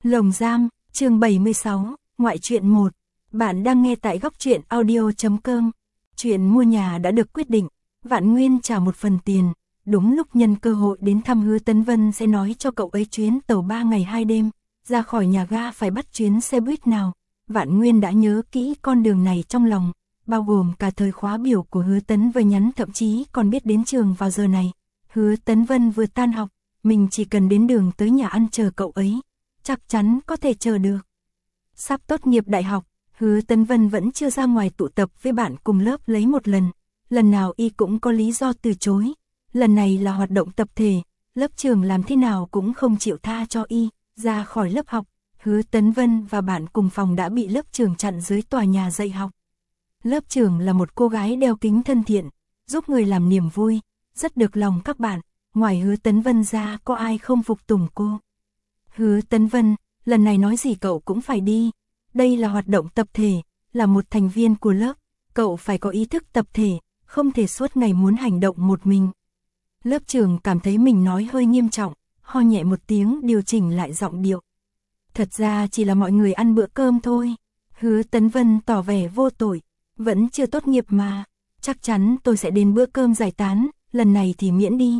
Lồng giam, chương 76, ngoại truyện 1. Bạn đang nghe tại góc truyện audio.com. Chuyện mua nhà đã được quyết định, Vạn Nguyên trả một phần tiền. Đúng lúc nhân cơ hội đến thăm Hứa Tấn Vân sẽ nói cho cậu ấy chuyến tàu 3 ngày 2 đêm, ra khỏi nhà ga phải bắt chuyến xe buýt nào. Vạn Nguyên đã nhớ kỹ con đường này trong lòng, bao gồm cả thời khóa biểu của Hứa Tấn Vân nhắn, thậm chí còn biết đến trường vào giờ này. Hứa Tấn Vân vừa tan học, mình chỉ cần đến đường tới nhà ăn chờ cậu ấy, chắc chắn có thể chờ được. Sắp tốt nghiệp đại học, Hứa Tấn Vân vẫn chưa ra ngoài tụ tập với bạn cùng lớp lấy một lần. Lần nào y cũng có lý do từ chối. Lần này là hoạt động tập thể, lớp trưởng làm thế nào cũng không chịu tha cho y. Ra khỏi lớp học, Hứa Tấn Vân và bạn cùng phòng đã bị lớp trưởng chặn dưới tòa nhà dạy học. Lớp trưởng là một cô gái đeo kính thân thiện, giúp người làm niềm vui, rất được lòng các bạn. Ngoài Hứa Tấn Vân ra có ai không phục tùng cô. Hứa Tấn Vân, lần này nói gì cậu cũng phải đi. Đây là hoạt động tập thể, là một thành viên của lớp, cậu phải có ý thức tập thể, không thể suốt ngày muốn hành động một mình. Lớp trưởng cảm thấy mình nói hơi nghiêm trọng, ho nhẹ một tiếng điều chỉnh lại giọng điệu. Thật ra chỉ là mọi người ăn bữa cơm thôi. Hứa Tấn Vân tỏ vẻ vô tội, vẫn chưa tốt nghiệp mà, chắc chắn tôi sẽ đến bữa cơm giải tán, lần này thì miễn đi.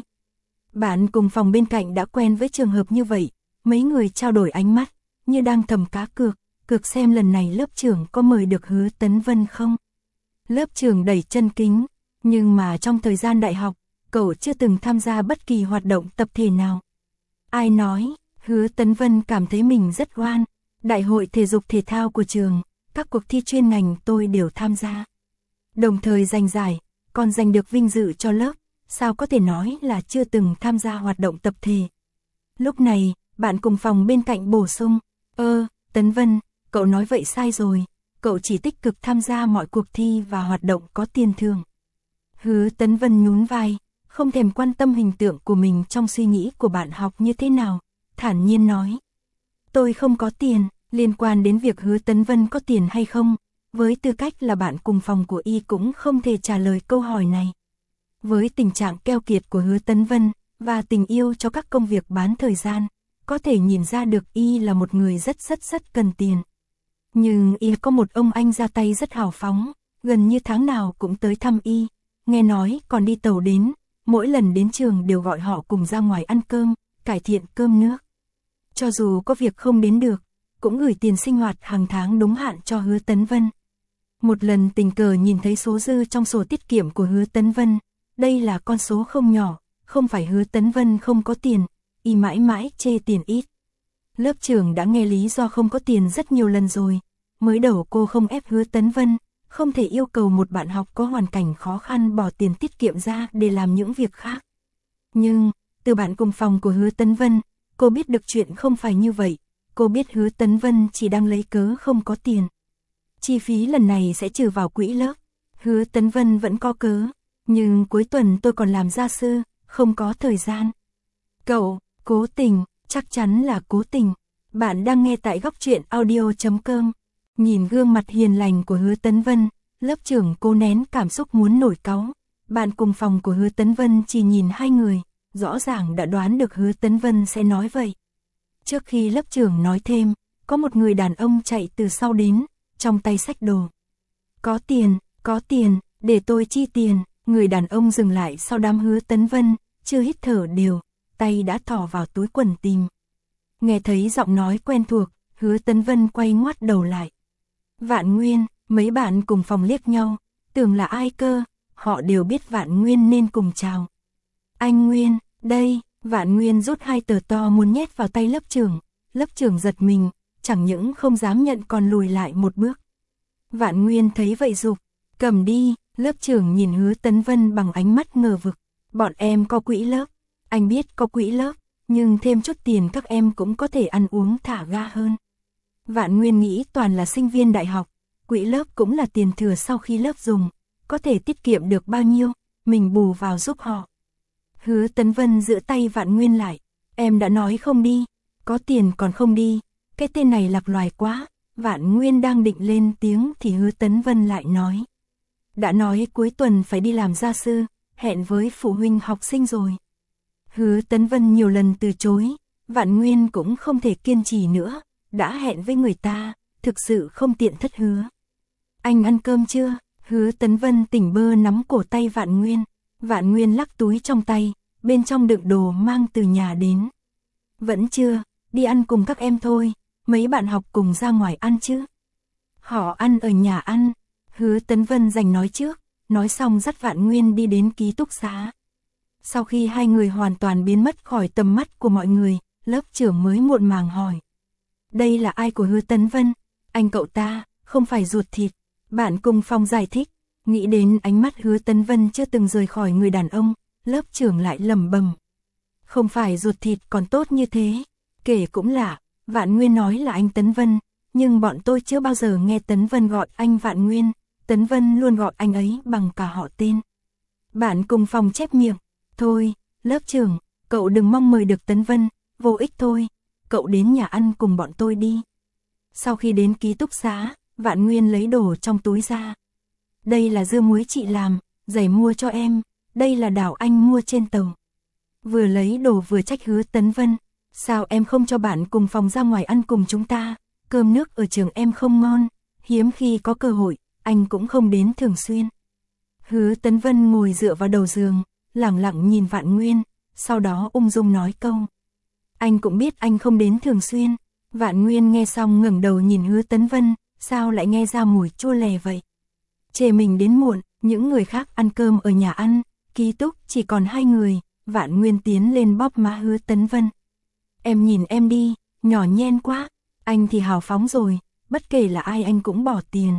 Bạn cùng phòng bên cạnh đã quen với trường hợp như vậy, mấy người trao đổi ánh mắt, như đang thầm cá cược xem lần này lớp trưởng có mời được Hứa Tấn Vân không. Lớp trưởng đẩy chân kính, nhưng mà trong thời gian đại học, cậu chưa từng tham gia bất kỳ hoạt động tập thể nào. Ai nói, Hứa Tấn Vân cảm thấy mình rất oan, đại hội thể dục thể thao của trường, các cuộc thi chuyên ngành tôi đều tham gia. Đồng thời giành giải, còn giành được vinh dự cho lớp, sao có thể nói là chưa từng tham gia hoạt động tập thể. Lúc này, bạn cùng phòng bên cạnh bổ sung, Tấn Vân, cậu nói vậy sai rồi, cậu chỉ tích cực tham gia mọi cuộc thi và hoạt động có tiền thưởng. Hứa Tấn Vân nhún vai, không thèm quan tâm hình tượng của mình trong suy nghĩ của bạn học như thế nào, thản nhiên nói. Tôi không có tiền, liên quan đến việc Hứa Tấn Vân có tiền hay không, với tư cách là bạn cùng phòng của y cũng không thể trả lời câu hỏi này. Với tình trạng keo kiệt của Hứa Tấn Vân, và tình yêu cho các công việc bán thời gian, có thể nhìn ra được y là một người rất cần tiền. Nhưng y có một ông anh ra tay rất hào phóng, gần như tháng nào cũng tới thăm y, nghe nói còn đi tàu đến, mỗi lần đến trường đều gọi họ cùng ra ngoài ăn cơm, cải thiện cơm nước. Cho dù có việc không đến được, cũng gửi tiền sinh hoạt hàng tháng đúng hạn cho Hứa Tấn Vân. Một lần tình cờ nhìn thấy số dư trong sổ tiết kiệm của Hứa Tấn Vân, đây là con số không nhỏ, không phải Hứa Tấn Vân không có tiền, y mãi mãi chê tiền ít. Lớp trưởng đã nghe lý do không có tiền rất nhiều lần rồi, mới đầu cô không ép Hứa Tấn Vân, không thể yêu cầu một bạn học có hoàn cảnh khó khăn bỏ tiền tiết kiệm ra để làm những việc khác. Nhưng, từ bạn cùng phòng của Hứa Tấn Vân, cô biết được chuyện không phải như vậy, cô biết Hứa Tấn Vân chỉ đang lấy cớ không có tiền. Chi phí lần này sẽ trừ vào quỹ lớp, Hứa Tấn Vân vẫn có cớ, nhưng cuối tuần tôi còn làm gia sư, không có thời gian. Cậu, cố tình, chắc chắn là cố tình. Bạn đang nghe tại góc truyện audio.com. Nhìn gương mặt hiền lành của Hứa Tấn Vân, lớp trưởng cố nén cảm xúc muốn nổi cáu. Bạn cùng phòng của Hứa Tấn Vân chỉ nhìn hai người, rõ ràng đã đoán được Hứa Tấn Vân sẽ nói vậy. Trước khi lớp trưởng nói thêm, có một người đàn ông chạy từ sau đến, trong tay xách đồ. Có tiền, để tôi chi tiền. Người đàn ông dừng lại sau đám Hứa Tấn Vân, chưa hít thở đều, tay đã thò vào túi quần tìm. Nghe thấy giọng nói quen thuộc, Hứa Tấn Vân quay ngoắt đầu lại. Vạn Nguyên, mấy bạn cùng phòng liếc nhau, tưởng là ai cơ, họ đều biết Vạn Nguyên nên cùng chào. Anh Nguyên, đây, Vạn Nguyên rút 2 tờ to muốn nhét vào tay lớp trưởng giật mình, chẳng những không dám nhận còn lùi lại một bước. Vạn Nguyên thấy vậy giục, cầm đi, lớp trưởng nhìn Hứa Tấn Vân bằng ánh mắt ngờ vực, bọn em có quỹ lớp, anh biết có quỹ lớp, nhưng thêm chút tiền các em cũng có thể ăn uống thả ga hơn. Vạn Nguyên nghĩ toàn là sinh viên đại học, quỹ lớp cũng là tiền thừa sau khi lớp dùng, có thể tiết kiệm được bao nhiêu, mình bù vào giúp họ. Hứa Tấn Vân giữ tay Vạn Nguyên lại, em đã nói không đi, có tiền còn không đi, cái tên này lạc loài quá. Vạn Nguyên đang định lên tiếng thì Hứa Tấn Vân lại nói. Đã nói cuối tuần phải đi làm gia sư, hẹn với phụ huynh học sinh rồi. Hứa Tấn Vân nhiều lần từ chối, Vạn Nguyên cũng không thể kiên trì nữa, đã hẹn với người ta, thực sự không tiện thất hứa. Anh ăn cơm chưa? Hứa Tấn Vân tỉnh bơ nắm cổ tay Vạn Nguyên. Vạn Nguyên lắc túi trong tay, bên trong đựng đồ mang từ nhà đến. Vẫn chưa, đi ăn cùng các em thôi, mấy bạn học cùng ra ngoài ăn chứ. Họ ăn ở nhà ăn, Hứa Tấn Vân giành nói trước, nói xong dắt Vạn Nguyên đi đến ký túc xá. Sau khi hai người hoàn toàn biến mất khỏi tầm mắt của mọi người, lớp trưởng mới muộn màng hỏi. Đây là ai của Hứa Tấn Vân? Anh cậu ta, không phải ruột thịt. Bạn cùng phòng giải thích, nghĩ đến ánh mắt Hứa Tấn Vân chưa từng rời khỏi người đàn ông, lớp trưởng lại lẩm bẩm. Không phải ruột thịt còn tốt như thế. Kể cũng lạ, Vạn Nguyên nói là anh Tấn Vân, nhưng bọn tôi chưa bao giờ nghe Tấn Vân gọi anh Vạn Nguyên, Tấn Vân luôn gọi anh ấy bằng cả họ tên. Bạn cùng phòng chép miệng, thôi, lớp trưởng, cậu đừng mong mời được Tấn Vân, vô ích thôi, cậu đến nhà ăn cùng bọn tôi đi. Sau khi đến ký túc xá, Vạn Nguyên lấy đồ trong túi ra. Đây là dưa muối chị làm, giày mua cho em, đây là đảo anh mua trên tàu. Vừa lấy đồ vừa trách Hứa Tấn Vân, sao em không cho bạn cùng phòng ra ngoài ăn cùng chúng ta, cơm nước ở trường em không ngon, hiếm khi có cơ hội, anh cũng không đến thường xuyên. Hứa Tấn Vân ngồi dựa vào đầu giường, lẳng lặng nhìn Vạn Nguyên, sau đó ung dung nói câu. Anh cũng biết anh không đến thường xuyên. Vạn Nguyên nghe xong ngẩng đầu nhìn Hứa Tấn Vân, sao lại nghe ra mùi chua lè vậy? Chê mình đến muộn, những người khác ăn cơm ở nhà ăn, ký túc chỉ còn hai người, Vạn Nguyên tiến lên bóp má Hứa Tấn Vân. Em nhìn em đi, nhỏ nhen quá, anh thì hào phóng rồi, bất kể là ai anh cũng bỏ tiền.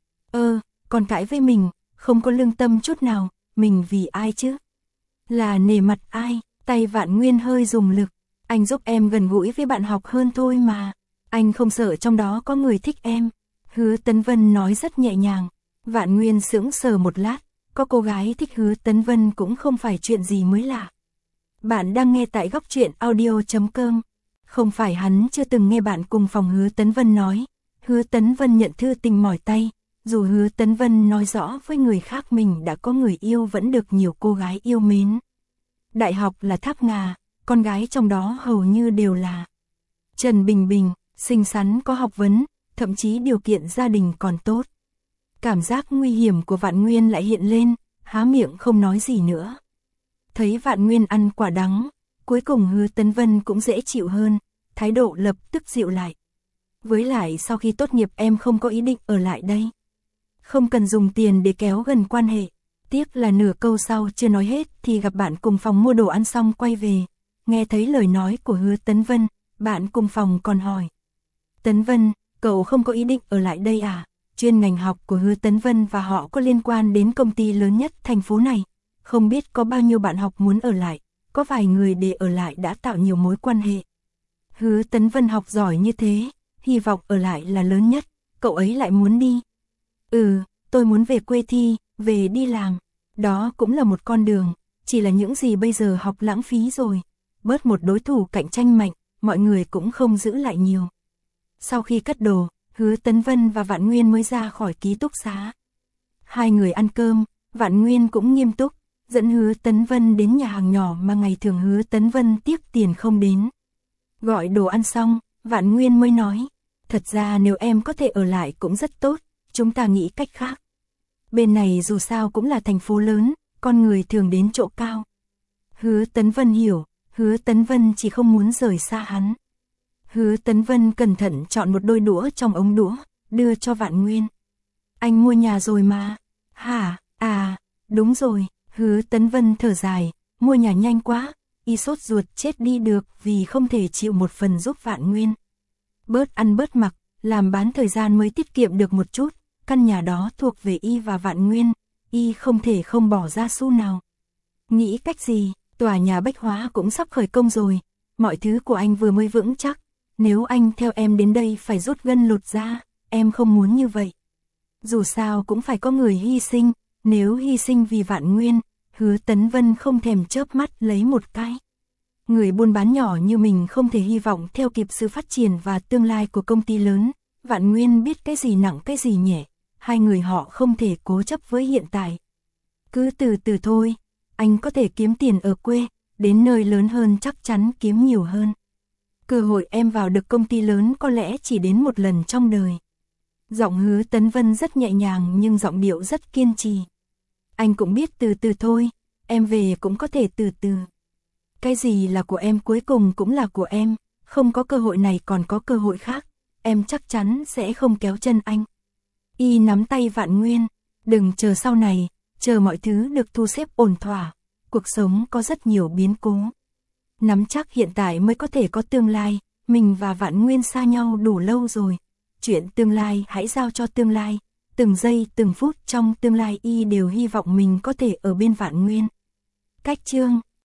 Còn cãi với mình, không có lương tâm chút nào, mình vì ai chứ? Là nể mặt ai? Tay Vạn Nguyên hơi dùng lực, anh giúp em gần gũi với bạn học hơn thôi mà, anh không sợ trong đó có người thích em. Hứa Tấn Vân nói rất nhẹ nhàng. Vạn Nguyên sững sờ một lát, có cô gái thích Hứa Tấn Vân cũng không phải chuyện gì mới lạ. Bạn đang nghe tại góc truyện audio.com. Không phải hắn chưa từng nghe bạn cùng phòng Hứa Tấn Vân nói. Hứa Tấn Vân nhận thư tình mỏi tay, dù Hứa Tấn Vân nói rõ với người khác mình đã có người yêu vẫn được nhiều cô gái yêu mến. Đại học là tháp ngà, con gái trong đó hầu như đều là Trần Bình Bình, xinh xắn có học vấn, thậm chí điều kiện gia đình còn tốt. Cảm giác nguy hiểm của Vạn Nguyên lại hiện lên, há miệng không nói gì nữa. Thấy Vạn Nguyên ăn quả đắng, cuối cùng Hứa Tấn Vân cũng dễ chịu hơn, thái độ lập tức dịu lại. Với lại sau khi tốt nghiệp em không có ý định ở lại đây. Không cần dùng tiền để kéo gần quan hệ. Tiếc là nửa câu sau chưa nói hết thì gặp bạn cùng phòng mua đồ ăn xong quay về. Nghe thấy lời nói của Hứa Tấn Vân, bạn cùng phòng còn hỏi. Tấn Vân, cậu không có ý định ở lại đây à? Chuyên ngành học của Hứa Tấn Vân và họ có liên quan đến công ty lớn nhất thành phố này. Không biết có bao nhiêu bạn học muốn ở lại, có vài người để ở lại đã tạo nhiều mối quan hệ. Hứa Tấn Vân học giỏi như thế, hy vọng ở lại là lớn nhất, cậu ấy lại muốn đi. Tôi muốn về quê thi, về đi làm. Đó cũng là một con đường, chỉ là những gì bây giờ học lãng phí rồi. Bớt một đối thủ cạnh tranh mạnh, mọi người cũng không giữ lại nhiều. Sau khi cất đồ, Hứa Tấn Vân và Vạn Nguyên mới ra khỏi ký túc xá. Hai người ăn cơm, Vạn Nguyên cũng nghiêm túc, dẫn Hứa Tấn Vân đến nhà hàng nhỏ mà ngày thường Hứa Tấn Vân tiếc tiền không đến. Gọi đồ ăn xong, Vạn Nguyên mới nói, thật ra nếu em có thể ở lại cũng rất tốt, chúng ta nghĩ cách khác. Bên này dù sao cũng là thành phố lớn, con người thường đến chỗ cao. Hứa Tấn Vân hiểu, Hứa Tấn Vân chỉ không muốn rời xa hắn. Hứa Tấn Vân cẩn thận chọn một đôi đũa trong ống đũa, đưa cho Vạn Nguyên. Anh mua nhà rồi mà. Hả? À, đúng rồi. Hứa Tấn Vân thở dài, mua nhà nhanh quá, y sốt ruột chết đi được vì không thể chịu một phần giúp Vạn Nguyên. Bớt ăn bớt mặc, làm bán thời gian mới tiết kiệm được một chút, căn nhà đó thuộc về y và Vạn Nguyên, y không thể không bỏ ra xu nào. Nghĩ cách gì, tòa nhà Bách Hóa cũng sắp khởi công rồi, mọi thứ của anh vừa mới vững chắc, nếu anh theo em đến đây phải rút gân lột da, em không muốn như vậy. Dù sao cũng phải có người hy sinh, nếu hy sinh vì Vạn Nguyên, Hứa Tấn Vân không thèm chớp mắt lấy một cái. Người buôn bán nhỏ như mình không thể hy vọng theo kịp sự phát triển và tương lai của công ty lớn. Vạn Nguyên biết cái gì nặng cái gì nhẹ, hai người họ không thể cố chấp với hiện tại. Cứ từ từ thôi, anh có thể kiếm tiền ở quê, đến nơi lớn hơn chắc chắn kiếm nhiều hơn. Cơ hội em vào được công ty lớn có lẽ chỉ đến một lần trong đời. Giọng Hứa Tấn Vân rất nhẹ nhàng nhưng giọng điệu rất kiên trì. Anh cũng biết từ từ thôi, em về cũng có thể từ từ. Cái gì là của em cuối cùng cũng là của em, không có cơ hội này còn có cơ hội khác, em chắc chắn sẽ không kéo chân anh. Y nắm tay Vạn Nguyên, đừng chờ sau này, chờ mọi thứ được thu xếp ổn thỏa, cuộc sống có rất nhiều biến cố. Nắm chắc hiện tại mới có thể có tương lai, mình và Vạn Nguyên xa nhau đủ lâu rồi. Chuyện tương lai hãy giao cho tương lai, từng giây từng phút trong tương lai Y đều hy vọng mình có thể ở bên Vạn Nguyên. Cách chương